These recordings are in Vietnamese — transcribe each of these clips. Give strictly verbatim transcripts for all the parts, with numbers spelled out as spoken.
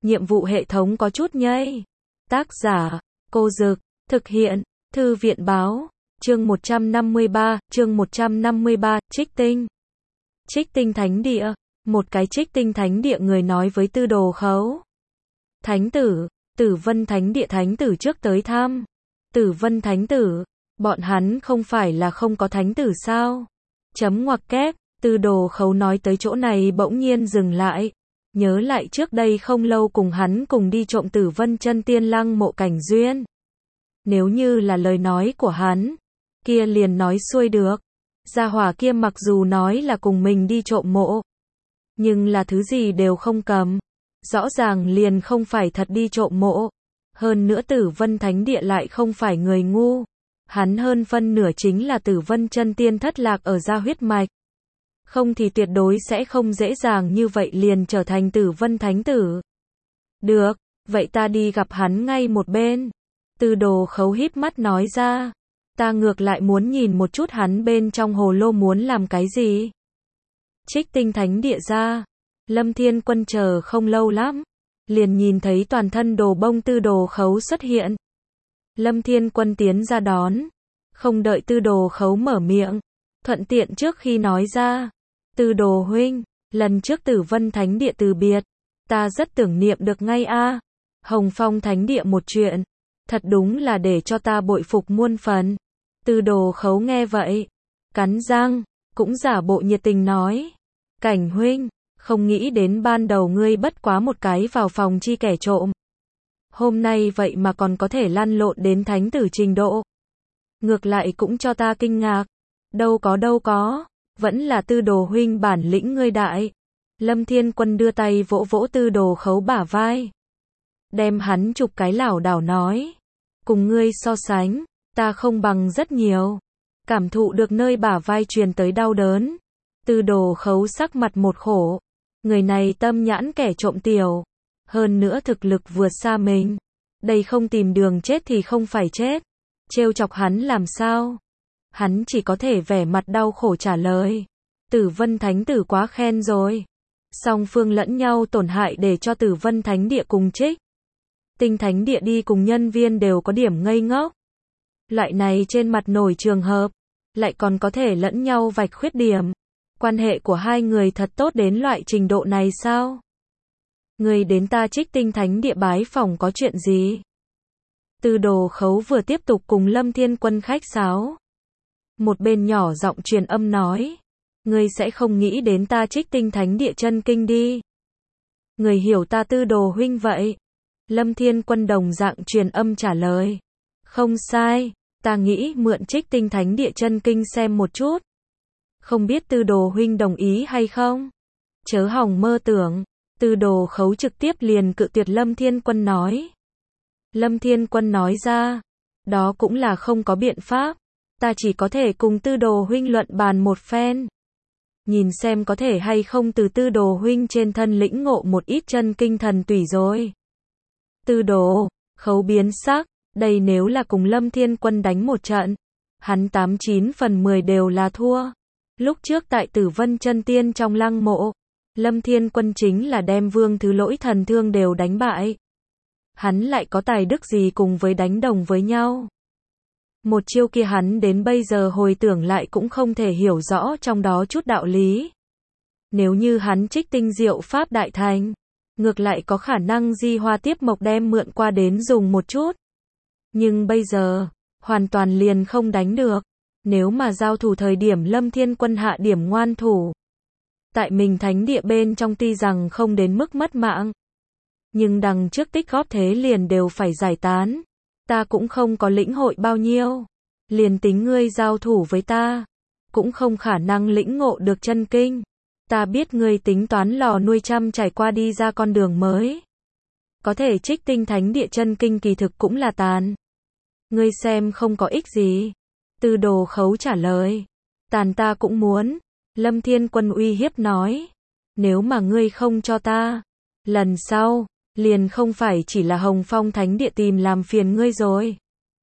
nhiệm vụ hệ thống có chút nhây. Tác giả, Cô Dực, thực hiện, Thư viện Báo, chương một trăm năm mươi ba, chương một trăm năm mươi ba, Trích Tinh. Trích Tinh Thánh Địa, một cái Trích Tinh Thánh Địa người nói với Tư Đồ Khấu. Thánh tử, Tử Vân Thánh Địa thánh tử trước tới thăm. Tử Vân Thánh tử, bọn hắn không phải là không có thánh tử sao? Chấm ngoặc kép, Tư Đồ Khấu nói tới chỗ này bỗng nhiên dừng lại. Nhớ lại trước đây không lâu cùng hắn cùng đi trộm Tử Vân Chân Tiên Lăng mộ cảnh duyên. Nếu như là lời nói của hắn, kia liền nói xuôi được. Gia hỏa kia mặc dù nói là cùng mình đi trộm mộ, nhưng là thứ gì đều không cầm. Rõ ràng liền không phải thật đi trộm mộ. Hơn nữa Tử Vân Thánh Địa lại không phải người ngu. Hắn hơn phân nửa chính là Tử Vân Chân Tiên thất lạc ở gia huyết mạch. Không thì tuyệt đối sẽ không dễ dàng như vậy liền trở thành Tử Vân Thánh Tử. Được, vậy ta đi gặp hắn ngay một bên. Tư Đồ Khấu híp mắt nói ra. Ta ngược lại muốn nhìn một chút hắn bên trong hồ lô muốn làm cái gì. Trích Tinh Thánh Địa ra. Lâm Thiên Quân chờ không lâu lắm. Liền nhìn thấy toàn thân đồ bông Tư Đồ Khấu xuất hiện. Lâm Thiên Quân tiến ra đón. Không đợi Tư Đồ Khấu mở miệng. Thuận tiện trước khi nói ra. Tư Đồ huynh, lần trước Tử Vân Thánh Địa từ biệt. Ta rất tưởng niệm được ngay a. Hồng Phong Thánh Địa một chuyện. Thật đúng là để cho ta bội phục muôn phần. Tư Đồ Khấu nghe vậy. Cắn răng, cũng giả bộ nhiệt tình nói. Cảnh huynh, không nghĩ đến ban đầu ngươi bất quá một cái vào phòng chi kẻ trộm. Hôm nay vậy mà còn có thể lăn lộn đến thánh tử trình độ. Ngược lại cũng cho ta kinh ngạc. Đâu có đâu có, vẫn là Tư Đồ huynh bản lĩnh ngươi đại. Lâm Thiên Quân đưa tay vỗ vỗ Tư Đồ Khấu bả vai. Đem hắn chụp cái lảo đảo nói. Cùng ngươi so sánh, ta không bằng rất nhiều. Cảm thụ được nơi bả vai truyền tới đau đớn. Tư Đồ Khấu sắc mặt một khổ. Người này tâm nhãn kẻ trộm tiểu. Hơn nữa thực lực vượt xa mình. Đây không tìm đường chết thì không phải chết. Trêu chọc hắn làm sao? Hắn chỉ có thể vẻ mặt đau khổ trả lời. Tử Vân Thánh Tử quá khen rồi. Song phương lẫn nhau tổn hại để cho Tử Vân Thánh Địa cùng Trích Tinh Thánh Địa đi cùng nhân viên đều có điểm ngây ngốc. Loại này trên mặt nổi trường hợp, lại còn có thể lẫn nhau vạch khuyết điểm. Quan hệ của hai người thật tốt đến loại trình độ này sao? Người đến ta Trích Tinh Thánh Địa bái phỏng có chuyện gì? Tư Đồ Khấu vừa tiếp tục cùng Lâm Thiên Quân khách sáo. Một bên nhỏ giọng truyền âm nói. Ngươi sẽ không nghĩ đến ta Trích Tinh Thánh Địa chân kinh đi. Người hiểu ta Tư Đồ huynh vậy. Lâm Thiên Quân đồng dạng truyền âm trả lời. Không sai, ta nghĩ mượn Trích Tinh Thánh Địa chân kinh xem một chút. Không biết Tư Đồ huynh đồng ý hay không? Chớ hòng mơ tưởng. Tư Đồ Khấu trực tiếp liền cự tuyệt Lâm Thiên Quân nói. Lâm Thiên Quân nói ra. Đó cũng là không có biện pháp. Ta chỉ có thể cùng Tư Đồ huynh luận bàn một phen. Nhìn xem có thể hay không từ Tư Đồ huynh trên thân lĩnh ngộ một ít chân kinh thần tùy rồi. Tư Đồ Khấu biến sắc. Đây nếu là cùng Lâm Thiên Quân đánh một trận. Hắn tám chín phần mười đều là thua. Lúc trước tại Tử Vân Chân Tiên trong lăng mộ. Lâm Thiên Quân chính là đem Vương Thứ Lỗi thần thương đều đánh bại. Hắn lại có tài đức gì cùng với đánh đồng với nhau. Một chiêu kia hắn đến bây giờ hồi tưởng lại cũng không thể hiểu rõ trong đó chút đạo lý. Nếu như hắn Trích Tinh Diệu Pháp đại thành, ngược lại có khả năng Di Hoa Tiếp Mộc đem mượn qua đến dùng một chút. Nhưng bây giờ, hoàn toàn liền không đánh được. Nếu mà giao thủ thời điểm Lâm Thiên Quân hạ điểm ngoan thủ. Tại mình thánh địa bên trong tuy rằng không đến mức mất mạng. Nhưng đằng trước tích góp thế liền đều phải giải tán. Ta cũng không có lĩnh hội bao nhiêu. Liền tính ngươi giao thủ với ta. Cũng không khả năng lĩnh ngộ được chân kinh. Ta biết ngươi tính toán lò nuôi trăm trải qua đi ra con đường mới. Có thể Trích Tinh Thánh Địa chân kinh kỳ thực cũng là tàn. Ngươi xem không có ích gì. Tư Đồ Khấu trả lời. Tàn ta cũng muốn. Lâm Thiên Quân uy hiếp nói. Nếu mà ngươi không cho ta. Lần sau. Liền không phải chỉ là Hồng Phong Thánh Địa tìm làm phiền ngươi rồi.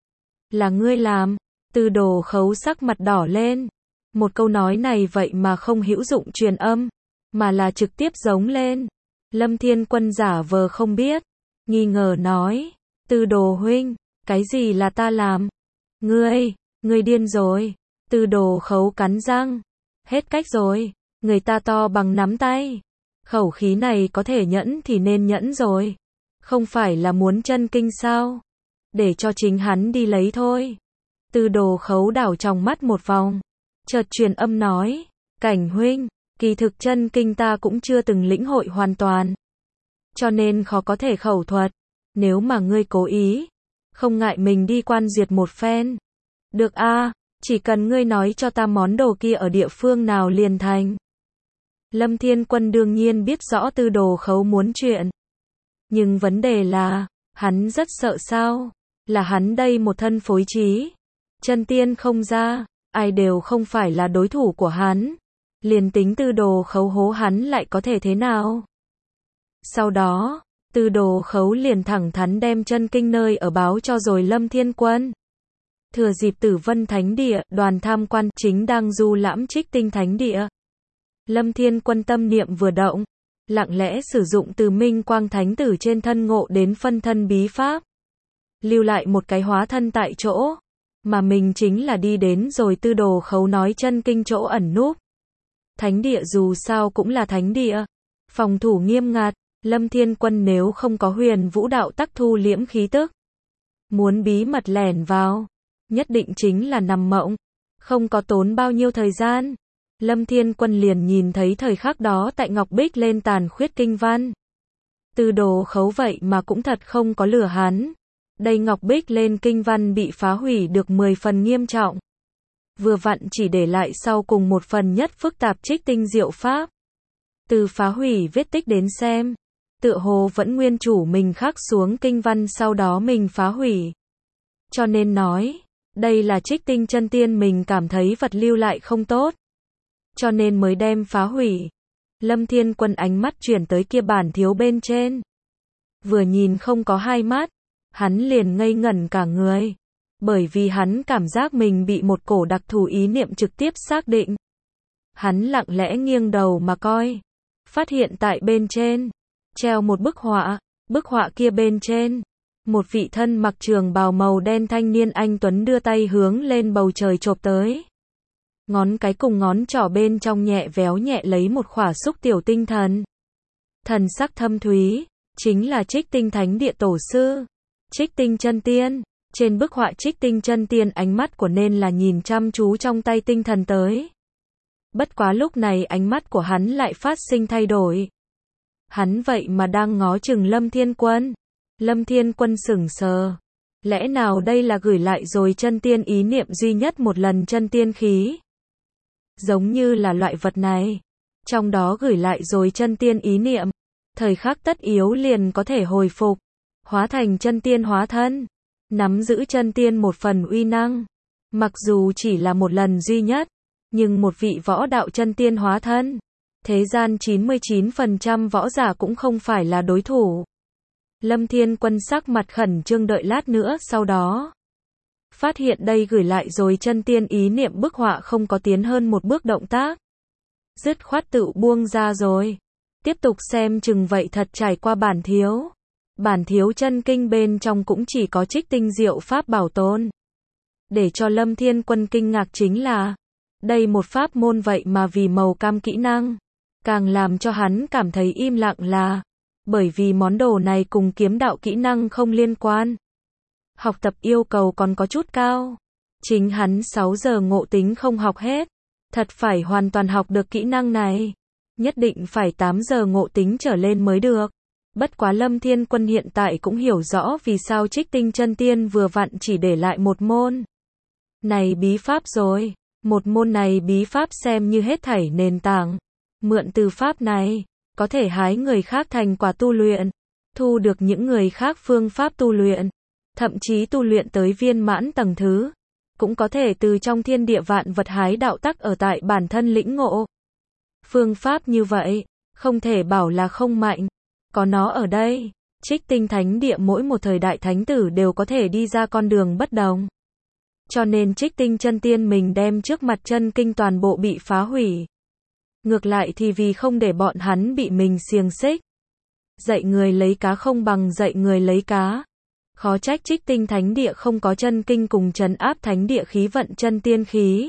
Là ngươi làm. Tư Đồ Khấu sắc mặt đỏ lên. Một câu nói này vậy mà không hữu dụng truyền âm. Mà là trực tiếp giống lên. Lâm Thiên Quân giả vờ không biết, nghi ngờ nói, Tư Đồ huynh, cái gì là ta làm? Ngươi, ngươi điên rồi. Tư Đồ Khấu cắn răng, hết cách rồi, người ta to bằng nắm tay. Khẩu khí này có thể nhẫn thì nên nhẫn rồi. Không phải là muốn chân kinh sao? Để cho chính hắn đi lấy thôi. Tư Đồ Khấu đảo trong mắt một vòng, chợt truyền âm nói, Cảnh huynh, kỳ thực chân kinh ta cũng chưa từng lĩnh hội hoàn toàn, cho nên khó có thể khẩu thuật. Nếu mà ngươi cố ý, không ngại mình đi quan duyệt một phen. Được a, chỉ cần ngươi nói cho ta món đồ kia ở địa phương nào liền thành. Lâm Thiên Quân đương nhiên biết rõ Tư Đồ Khấu muốn chuyện. Nhưng vấn đề là, hắn rất sợ sao? Là hắn đây một thân phối trí, chân tiên không ra, ai đều không phải là đối thủ của hắn. Liền tính Tư Đồ Khấu hố hắn lại có thể thế nào? Sau đó, Tư Đồ Khấu liền thẳng thắn đem chân kinh nơi ở báo cho rồi Lâm Thiên Quân. Thừa dịp Tử Vân Thánh Địa, đoàn tham quan chính đang du lãm Trích Tinh Thánh Địa. Lâm Thiên Quân tâm niệm vừa động, lặng lẽ sử dụng từ Minh Quang Thánh Tử trên thân ngộ đến phân thân bí pháp. Lưu lại một cái hóa thân tại chỗ, mà mình chính là đi đến rồi Tư Đồ Khấu nói chân kinh chỗ ẩn núp. Thánh địa dù sao cũng là thánh địa, phòng thủ nghiêm ngặt, Lâm Thiên Quân nếu không có huyền vũ đạo tắc thu liễm khí tức, muốn bí mật lẻn vào, nhất định chính là nằm mộng, không có tốn bao nhiêu thời gian. Lâm Thiên Quân liền nhìn thấy thời khắc đó tại Ngọc Bích lên tàn khuyết kinh văn. Tư Đồ Khấu vậy mà cũng thật không có lừa hắn. Đây Ngọc Bích lên kinh văn bị phá hủy được mười phần nghiêm trọng. Vừa vặn chỉ để lại sau cùng một phần nhất phức tạp trích tinh diệu pháp. Từ phá hủy vết tích đến xem, tựa hồ vẫn nguyên chủ mình khắc xuống kinh văn sau đó mình phá hủy. Cho nên nói, đây là trích tinh chân tiên mình cảm thấy vật lưu lại không tốt, cho nên mới đem phá hủy. Lâm Thiên Quân ánh mắt chuyển tới kia bản thiếu bên trên. Vừa nhìn không có hai mắt, hắn liền ngây ngẩn cả người. Bởi vì hắn cảm giác mình bị một cổ đặc thù ý niệm trực tiếp xác định. Hắn lặng lẽ nghiêng đầu mà coi. Phát hiện tại bên trên, treo một bức họa. Bức họa kia bên trên, một vị thân mặc trường bào màu đen thanh niên anh tuấn đưa tay hướng lên bầu trời chộp tới. Ngón cái cùng ngón trỏ bên trong nhẹ véo nhẹ lấy một khỏa xúc tiểu tinh thần. Thần sắc thâm thúy, chính là Trích Tinh Thánh Địa tổ sư, Trích Tinh chân tiên. Trên bức họa Trích Tinh chân tiên ánh mắt của nên là nhìn chăm chú trong tay tinh thần tới. Bất quá lúc này ánh mắt của hắn lại phát sinh thay đổi. Hắn vậy mà đang ngó chừng Lâm Thiên Quân. Lâm Thiên Quân sững sờ. Lẽ nào đây là gửi lại rồi chân tiên ý niệm duy nhất một lần chân tiên khí? Giống như là loại vật này. Trong đó gửi lại rồi chân tiên ý niệm. Thời khắc tất yếu liền có thể hồi phục. Hóa thành chân tiên hóa thân. Nắm giữ chân tiên một phần uy năng. Mặc dù chỉ là một lần duy nhất. Nhưng một vị võ đạo chân tiên hóa thân. Thế gian chín mươi chín phần trăm võ giả cũng không phải là đối thủ. Lâm Thiên Quân sắc mặt khẩn trương đợi lát nữa sau đó. Phát hiện đây gửi lại rồi chân tiên ý niệm bức họa không có tiến hơn một bước động tác. Dứt khoát tự buông ra rồi. Tiếp tục xem chừng vậy thật trải qua bản thiếu. Bản thiếu chân kinh bên trong cũng chỉ có trích tinh diệu pháp bảo tồn. Để cho Lâm Thiên Quân kinh ngạc chính là, đây một pháp môn vậy mà vì màu cam kỹ năng. Càng làm cho hắn cảm thấy im lặng là, bởi vì món đồ này cùng kiếm đạo kỹ năng không liên quan. Học tập yêu cầu còn có chút cao. Chính hắn sáu giờ ngộ tính không học hết. Thật phải hoàn toàn học được kỹ năng này. Nhất định phải tám giờ ngộ tính trở lên mới được. Bất quá Lâm Thiên Quân hiện tại cũng hiểu rõ vì sao Trích Tinh chân tiên vừa vặn chỉ để lại một môn này bí pháp rồi. Một môn này bí pháp xem như hết thảy nền tảng. Mượn từ pháp này, có thể hái người khác thành quả tu luyện, thu được những người khác phương pháp tu luyện, thậm chí tu luyện tới viên mãn tầng thứ, cũng có thể từ trong thiên địa vạn vật hái đạo tắc ở tại bản thân lĩnh ngộ. Phương pháp như vậy, không thể bảo là không mạnh, có nó ở đây, Trích Tinh Thánh Địa mỗi một thời đại thánh tử đều có thể đi ra con đường bất đồng. Cho nên Trích Tinh chân tiên mình đem trước mặt chân kinh toàn bộ bị phá hủy. Ngược lại thì vì không để bọn hắn bị mình xiềng xích, Dạy người lấy cá không bằng dạy người lấy cá. Khó trách Trích Tinh Thánh Địa không có chân kinh cùng trấn áp thánh địa khí vận chân tiên khí.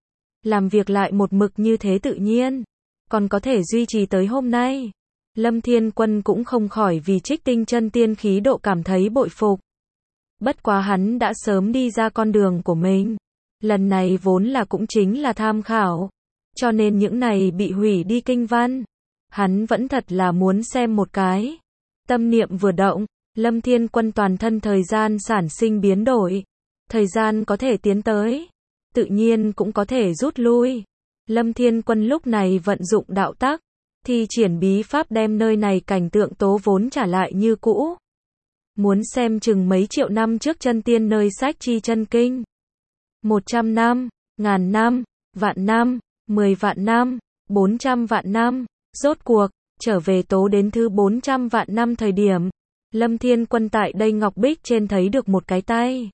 Làm việc lại một mực như thế tự nhiên, còn có thể duy trì tới hôm nay. Lâm Thiên Quân cũng không khỏi vì Trích Tinh chân tiên khí độ cảm thấy bội phục. Bất quá hắn đã sớm đi ra con đường của mình. Lần này vốn là cũng chính là tham khảo. Cho nên những này bị hủy đi kinh văn. Hắn vẫn thật là muốn xem một cái. Tâm niệm vừa động, Lâm Thiên Quân toàn thân thời gian sản sinh biến đổi. Thời gian có thể tiến tới, tự nhiên cũng có thể rút lui. Lâm Thiên Quân lúc này vận dụng đạo tắc, thi triển bí pháp đem nơi này cảnh tượng tố vốn trả lại như cũ. Muốn xem chừng mấy triệu năm trước chân tiên nơi sách chi chân kinh. Một trăm năm, ngàn năm, vạn năm, mười vạn năm, bốn trăm vạn năm, rốt cuộc, trở về tố đến thứ bốn trăm vạn năm thời điểm. Lâm Thiên Quân tại đây ngọc bích trên thấy được một cái tay.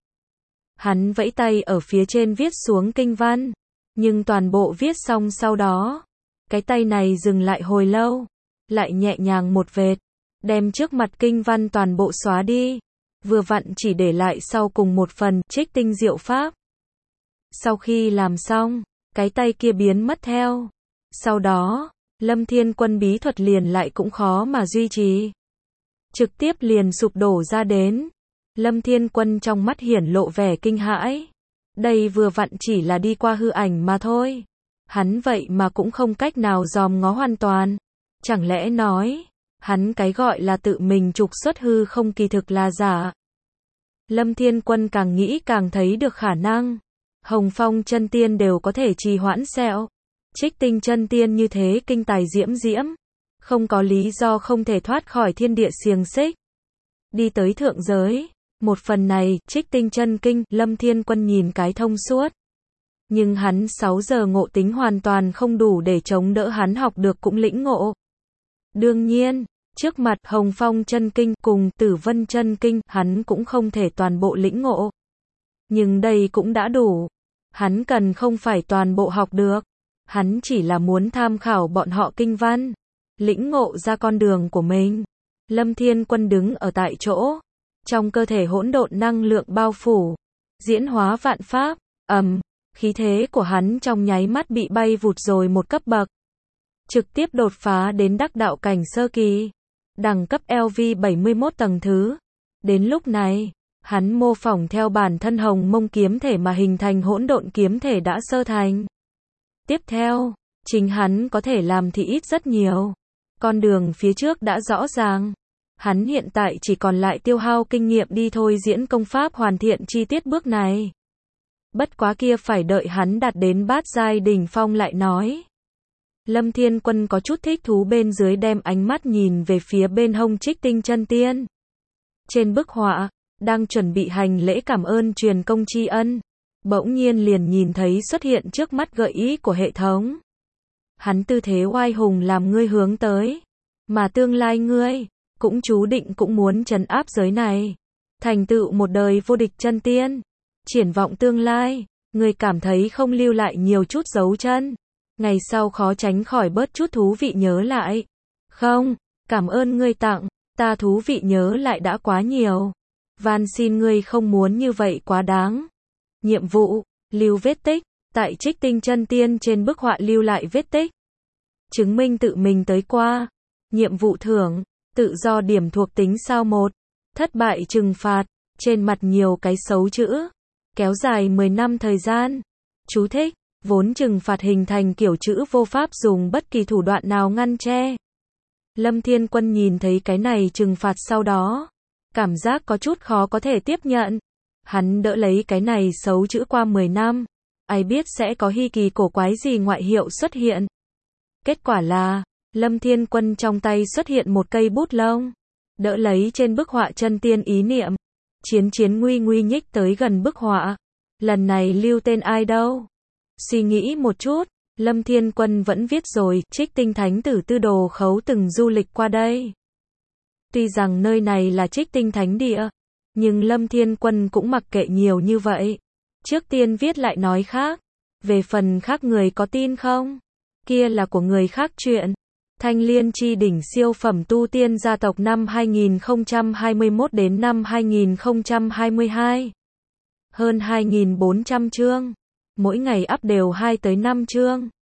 Hắn vẫy tay ở phía trên viết xuống kinh văn. Nhưng toàn bộ viết xong sau đó, cái tay này dừng lại hồi lâu, lại nhẹ nhàng một vệt, đem trước mặt kinh văn toàn bộ xóa đi, vừa vặn chỉ để lại sau cùng một phần trích tinh diệu pháp. Sau khi làm xong, cái tay kia biến mất theo. Sau đó, Lâm Thiên Quân bí thuật liền lại cũng khó mà duy trì. Trực tiếp liền sụp đổ ra đến. Lâm Thiên Quân trong mắt hiển lộ vẻ kinh hãi. Đây vừa vặn chỉ là đi qua hư ảnh mà thôi. Hắn vậy mà cũng không cách nào dòm ngó hoàn toàn. Chẳng lẽ nói, hắn cái gọi là tự mình trục xuất hư không kỳ thực là giả. Lâm Thiên Quân càng nghĩ càng thấy được khả năng. Hồng Phong chân tiên đều có thể trì hoãn sẹo. Trích Tinh chân tiên như thế kinh tài diễm diễm. Không có lý do không thể thoát khỏi thiên địa xiềng xích. Đi tới thượng giới. Một phần này, Trích Tinh chân kinh, Lâm Thiên Quân nhìn cái thông suốt. Nhưng hắn sáu giờ ngộ tính hoàn toàn không đủ để chống đỡ hắn học được cũng lĩnh ngộ. Đương nhiên, trước mặt Hồng Phong chân kinh cùng Tử Vân chân kinh, hắn cũng không thể toàn bộ lĩnh ngộ. Nhưng đây cũng đã đủ. Hắn cần không phải toàn bộ học được. Hắn chỉ là muốn tham khảo bọn họ kinh văn, lĩnh ngộ ra con đường của mình. Lâm Thiên Quân đứng ở tại chỗ. Trong cơ thể hỗn độn năng lượng bao phủ, diễn hóa vạn pháp, ầm, khí thế của hắn trong nháy mắt bị bay vụt rồi một cấp bậc. Trực tiếp đột phá đến đắc đạo cảnh sơ kỳ, đẳng cấp L V bảy mươi mốt tầng thứ. Đến lúc này, hắn mô phỏng theo bản thân hồng mông kiếm thể mà hình thành hỗn độn kiếm thể đã sơ thành. Tiếp theo, chính hắn có thể làm thì ít rất nhiều. Con đường phía trước đã rõ ràng. Hắn hiện tại chỉ còn lại tiêu hao kinh nghiệm đi thôi diễn công pháp hoàn thiện chi tiết bước này. Bất quá kia phải đợi hắn đạt đến bát giai đỉnh phong lại nói. Lâm Thiên Quân có chút thích thú bên dưới đem ánh mắt nhìn về phía bên hông Trích Tinh chân tiên. Trên bức họa, đang chuẩn bị hành lễ cảm ơn truyền công tri ân. Bỗng nhiên liền nhìn thấy xuất hiện trước mắt gợi ý của hệ thống. Hắn tư thế oai hùng làm ngươi hướng tới. Mà tương lai ngươi cũng chú định cũng muốn trấn áp giới này, thành tựu một đời vô địch chân tiên. Triển vọng tương lai, người cảm thấy không lưu lại nhiều chút dấu chân, ngày sau khó tránh khỏi bớt chút thú vị nhớ lại. Không, cảm ơn ngươi tặng, ta thú vị nhớ lại đã quá nhiều. Van xin ngươi không muốn như vậy quá đáng. Nhiệm vụ, lưu vết tích, tại Trích Tinh chân tiên trên bức họa lưu lại vết tích. Chứng minh tự mình tới qua. Nhiệm vụ thưởng. Tự do điểm thuộc tính sao một. Thất bại trừng phạt. Trên mặt nhiều cái xấu chữ. Kéo dài mười năm thời gian. Chú thích. Vốn trừng phạt hình thành kiểu chữ vô pháp dùng bất kỳ thủ đoạn nào ngăn che. Lâm Thiên Quân nhìn thấy cái này trừng phạt sau đó. Cảm giác có chút khó có thể tiếp nhận. Hắn đỡ lấy cái này xấu chữ qua mười năm. Ai biết sẽ có hy kỳ cổ quái gì ngoại hiệu xuất hiện. Kết quả là, Lâm Thiên Quân trong tay xuất hiện một cây bút lông. Đỡ lấy trên bức họa chân tiên ý niệm. Chiến chiến nguy nguy nhích tới gần bức họa. Lần này lưu tên ai đâu? Suy nghĩ một chút, Lâm Thiên Quân vẫn viết rồi, Trích Tinh Thánh Tử Tư Đồ Khấu từng du lịch qua đây. Tuy rằng nơi này là Trích Tinh Thánh Địa, nhưng Lâm Thiên Quân cũng mặc kệ nhiều như vậy. Trước tiên viết lại nói khác. Về phần khác người có tin không? Kia là của người khác chuyện. Thanh Liên chi đỉnh siêu phẩm tu tiên gia tộc năm hai nghìn không trăm hai mươi mốt đến năm hai nghìn không trăm hai mươi hai. Hơn hai nghìn bốn trăm chương. Mỗi ngày up đều hai tới năm chương.